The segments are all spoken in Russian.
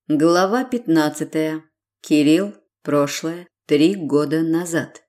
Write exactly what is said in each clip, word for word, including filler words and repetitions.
Глава пятнадцатая. Кирилл. Прошлое. Три года назад.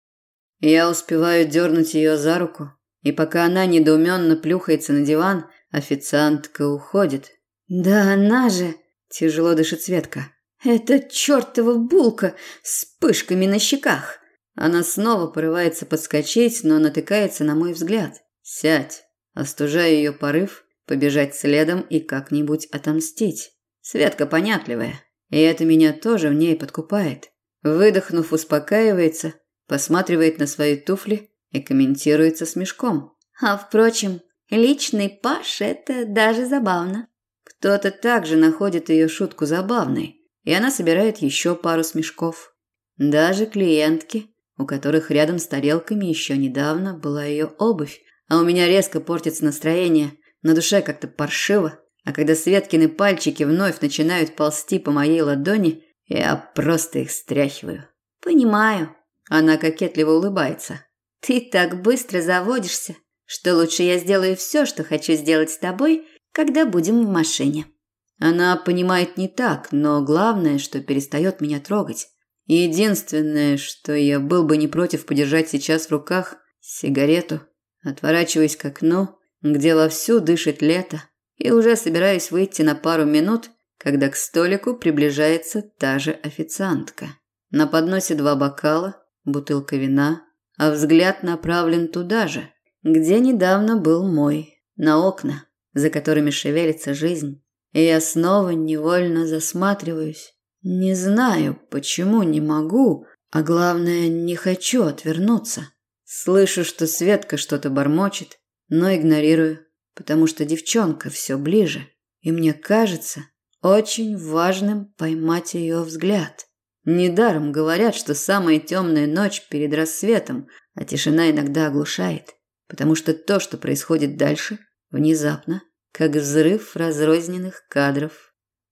Я успеваю дернуть ее за руку, и пока она недоуменно плюхается на диван, официантка уходит. «Да она же!» – тяжело дышит Светка. «Это чертова булка с пышками на щеках!» Она снова порывается подскочить, но натыкается на мой взгляд. «Сядь!» – остужаю ее порыв, побежать следом и как-нибудь отомстить. Светка понятливая, и это меня тоже в ней подкупает. Выдохнув, успокаивается, посматривает на свои туфли и комментирует со смешком. А впрочем, личный Паш – это даже забавно. Кто-то также находит ее шутку забавной, и она собирает еще пару смешков. Даже клиентки, у которых рядом с тарелками еще недавно была ее обувь, а у меня резко портится настроение, на душе как-то паршиво. А когда Светкины пальчики вновь начинают ползти по моей ладони, я просто их стряхиваю. «Понимаю». Она кокетливо улыбается. «Ты так быстро заводишься, что лучше я сделаю все, что хочу сделать с тобой, когда будем в машине». Она понимает не так, но главное, что перестает меня трогать. Единственное, что я был бы не против подержать сейчас в руках – сигарету. Отворачиваясь к окну, где вовсю дышит лето, и уже собираюсь выйти на пару минут, когда к столику приближается та же официантка. На подносе два бокала, бутылка вина, а взгляд направлен туда же, где недавно был мой, на окна, за которыми шевелится жизнь. И я снова невольно засматриваюсь. Не знаю, почему не могу, а главное, не хочу отвернуться. Слышу, что Светка что-то бормочет, но игнорирую, потому что девчонка все ближе, и мне кажется очень важным поймать ее взгляд. Недаром говорят, что самая темная ночь перед рассветом, а тишина иногда оглушает, потому что то, что происходит дальше, внезапно, как взрыв разрозненных кадров.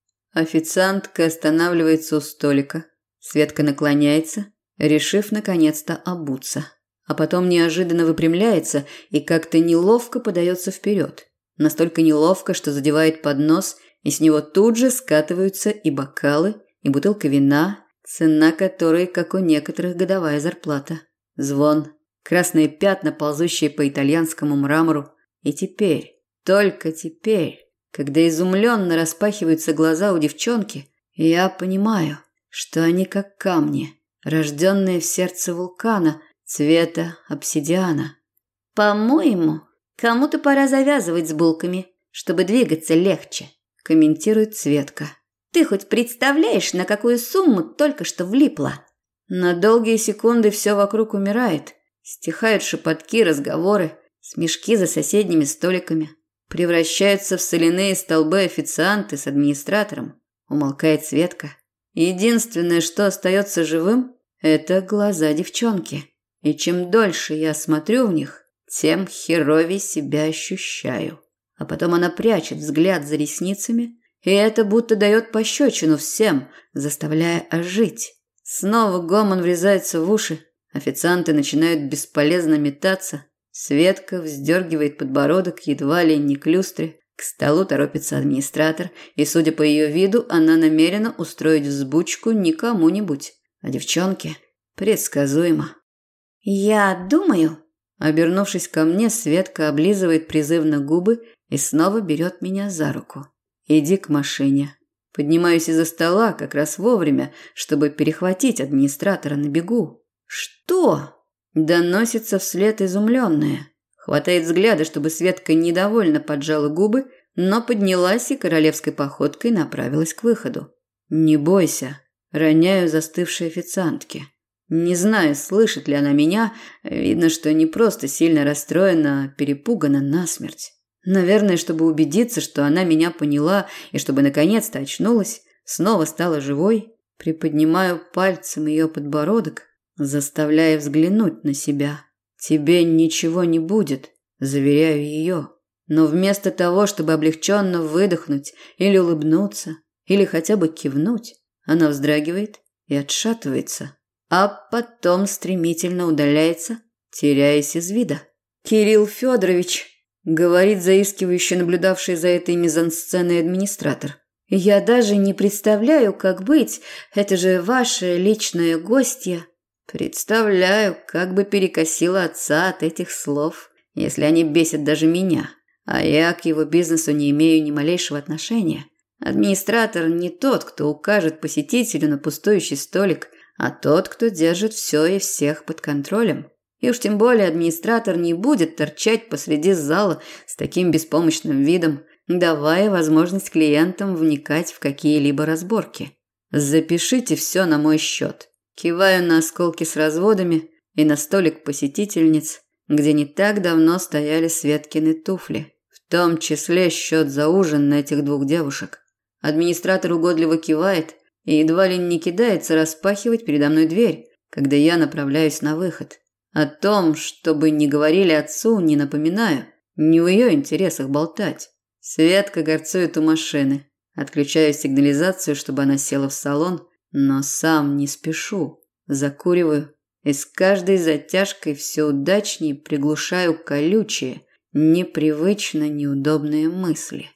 Официантка останавливается у столика, Светка наклоняется, решив наконец-то обуться. А потом неожиданно выпрямляется и как-то неловко подается вперед. Настолько неловко, что задевает поднос, и с него тут же скатываются и бокалы, и бутылка вина, цена которой, как у некоторых, годовая зарплата. Звон, красные пятна, ползущие по итальянскому мрамору. И теперь, только теперь, когда изумленно распахиваются глаза у девчонки, я понимаю, что они как камни, рожденные в сердце вулкана, цвета обсидиана. «По-моему, кому-то пора завязывать с булками, чтобы двигаться легче», – комментирует Светка. «Ты хоть представляешь, на какую сумму только что влипла?» На долгие секунды все вокруг умирает. Стихают шепотки, разговоры, смешки за соседними столиками. Превращаются в соляные столбы официанты с администратором. Умолкает Светка. Единственное, что остается живым – это глаза девчонки. И чем дольше я смотрю в них, тем херовей себя ощущаю. А потом она прячет взгляд за ресницами, и это будто дает пощечину всем, заставляя ожить. Снова гомон врезается в уши, официанты начинают бесполезно метаться, Светка вздергивает подбородок едва ли не к люстре, к столу торопится администратор, и, судя по ее виду, она намерена устроить взбучку не кому-нибудь, а девчонке. Предсказуемо. «Я думаю...» Обернувшись ко мне, Светка облизывает призывно губы и снова берет меня за руку. «Иди к машине». Поднимаюсь из-за стола как раз вовремя, чтобы перехватить администратора на бегу. «Что?» Доносится вслед изумленная. Хватает взгляда, чтобы Светка недовольно поджала губы, но поднялась и королевской походкой направилась к выходу. «Не бойся», – роняю застывшей официантке. Не знаю, слышит ли она меня, видно, что не просто сильно расстроена, а перепугана насмерть. Наверное, чтобы убедиться, что она меня поняла и чтобы наконец-то очнулась, снова стала живой, приподнимаю пальцем ее подбородок, заставляя взглянуть на себя. «Тебе ничего не будет», – заверяю ее. Но вместо того, чтобы облегченно выдохнуть или улыбнуться, или хотя бы кивнуть, она вздрагивает и отшатывается, а потом стремительно удаляется, теряясь из вида. «Кирилл Федорович», – говорит заискивающе наблюдавший за этой мизансценой администратор. Я даже не представляю, как быть. Это же ваши личные гостья. Представляю, как бы перекосило отца от этих слов, если они бесят даже меня. А я к его бизнесу не имею ни малейшего отношения. Администратор не тот, кто укажет посетителю на пустующий столик, а тот, кто держит все и всех под контролем. И уж тем более администратор не будет торчать посреди зала с таким беспомощным видом, давая возможность клиентам вникать в какие-либо разборки. Запишите все на мой счет. Киваю на осколки с разводами и на столик посетительниц, где не так давно стояли Светкины туфли, в том числе счет за ужин на этих двух девушек. Администратор угодливо кивает и едва ли не кидается распахивать передо мной дверь, когда я направляюсь на выход. О том, чтобы не говорили отцу, не напоминаю, не в ее интересах болтать. Светка горцует у машины. Отключаю сигнализацию, чтобы она села в салон, но сам не спешу. Закуриваю и с каждой затяжкой все удачнее приглушаю колючие, непривычно неудобные мысли.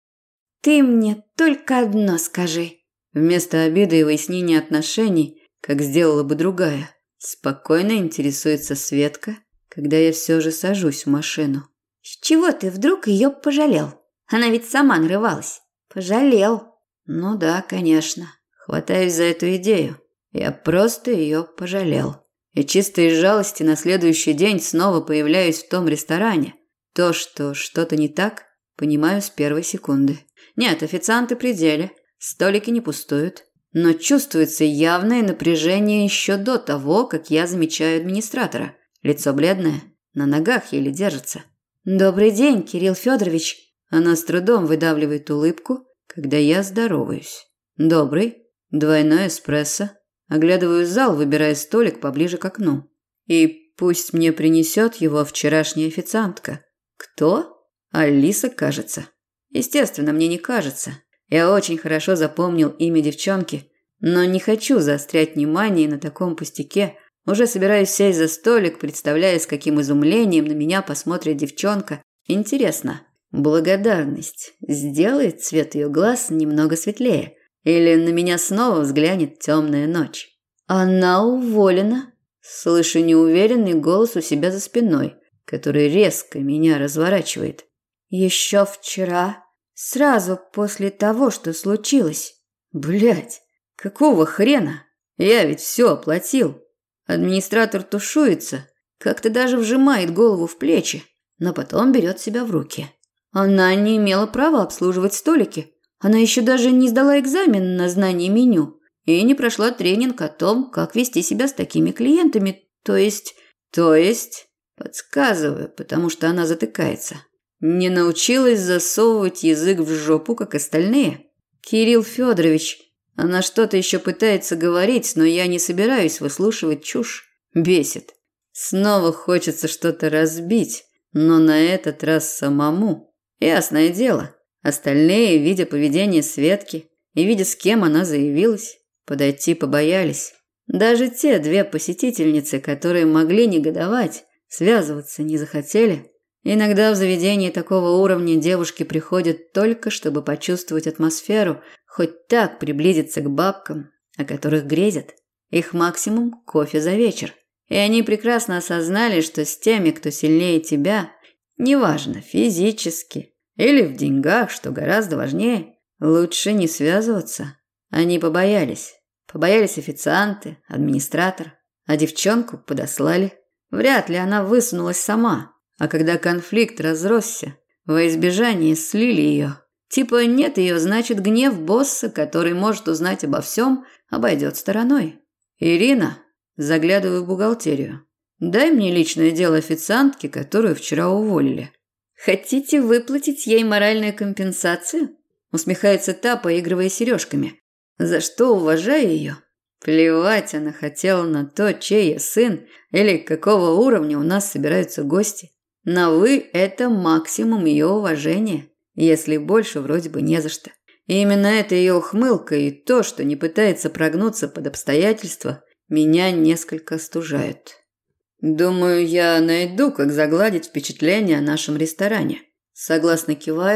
«Ты мне только одно скажи». Вместо обиды и выяснения отношений, как сделала бы другая, спокойно интересуется Светка, когда я все же сажусь в машину. «С чего ты вдруг ее пожалел? Она ведь сама нарывалась». «Пожалел». «Ну да, конечно. Хватаюсь за эту идею. Я просто ее пожалел. И чисто из жалости на следующий день снова появляюсь в том ресторане. То, что что-то не так, понимаю с первой секунды. Нет, официанты при деле, столики не пустуют. Но чувствуется явное напряжение еще до того, как я замечаю администратора. Лицо бледное, на ногах еле держится. «Добрый день, Кирилл Федорович». Она с трудом выдавливает улыбку, когда я здороваюсь. «Добрый». Двойной эспрессо. Оглядываю зал, выбирая столик поближе к окну. И пусть мне принесет его вчерашняя официантка. Кто? Алиса, кажется. Естественно, мне не кажется. Я очень хорошо запомнил имя девчонки, но не хочу заострять внимание на таком пустяке. Уже собираюсь сесть за столик, представляя, с каким изумлением на меня посмотрит девчонка. Интересно, благодарность сделает цвет ее глаз немного светлее? Или на меня снова взглянет темная ночь? Она уволена. Слышу неуверенный голос у себя за спиной, который резко меня разворачивает. Еще вчера, сразу после того, что случилось. Блядь, какого хрена? Я ведь все оплатил. Администратор тушуется, как-то даже вжимает голову в плечи, но потом берет себя в руки. Она не имела права обслуживать столики. Она еще даже не сдала экзамен на знание меню и не прошла тренинг о том, как вести себя с такими клиентами. То есть... То есть... Подсказываю, потому что она затыкается. Не научилась засовывать язык в жопу, как остальные. Кирилл Федорович, она что-то еще пытается говорить, но я не собираюсь выслушивать чушь. Бесит. Снова хочется что-то разбить, но на этот раз самому. Ясное дело. Остальные, видя поведение Светки и видя, с кем она заявилась, подойти побоялись. Даже те две посетительницы, которые могли негодовать, связываться не захотели. Иногда в заведении такого уровня девушки приходят только, чтобы почувствовать атмосферу, хоть так приблизиться к бабкам, о которых грезят. Их максимум – кофе за вечер. И они прекрасно осознали, что с теми, кто сильнее тебя, неважно, физически, или в деньгах, что гораздо важнее, лучше не связываться. Они побоялись. Побоялись официанты, администратор, а девчонку подослали. Вряд ли она высунулась сама. А когда конфликт разросся, во избежание слили ее. Типа нет ее, значит гнев босса, который может узнать обо всем, обойдет стороной. Ирина, заглядываю в бухгалтерию. Дай мне личное дело официантки, которую вчера уволили. Хотите выплатить ей моральную компенсацию? Усмехается та, поигрывая сережками. За что уважаю ее? Плевать она хотела на то, чей я сын или какого уровня у нас собираются гости. На «вы» – это максимум ее уважения, если больше вроде бы не за что. И именно эта ее ухмылка и то, что не пытается прогнуться под обстоятельства, меня несколько остужают. Думаю, я найду, как загладить впечатление о нашем ресторане. Согласно киваю,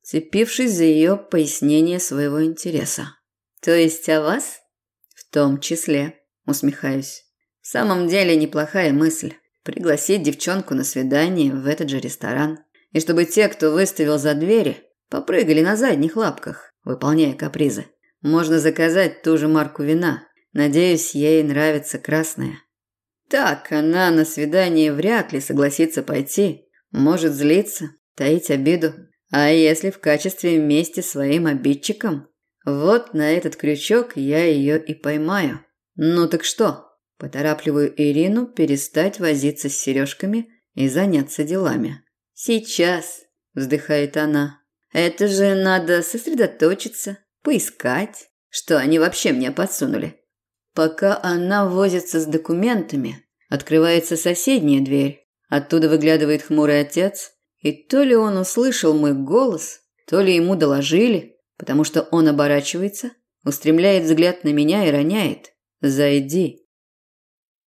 цепившись за ее пояснение своего интереса. То есть о вас? В том числе, усмехаюсь. В самом деле неплохая мысль пригласить девчонку на свидание в этот же ресторан, и чтобы те, кто выставил за двери, попрыгали на задних лапках, выполняя капризы. Можно заказать ту же марку вина. Надеюсь, ей нравится красное. Так, она на свидание вряд ли согласится пойти. Может злиться, таить обиду. А если в качестве мести своим обидчикам? Вот на этот крючок я ее и поймаю. Ну так что? Поторапливаю Ирину перестать возиться с сережками и заняться делами. Сейчас, вздыхает она. Это же надо сосредоточиться, поискать, что они вообще мне подсунули. Пока она возится с документами, открывается соседняя дверь. Оттуда выглядывает хмурый отец, и то ли он услышал мой голос, то ли ему доложили, потому что он оборачивается, устремляет взгляд на меня и роняет: «Зайди».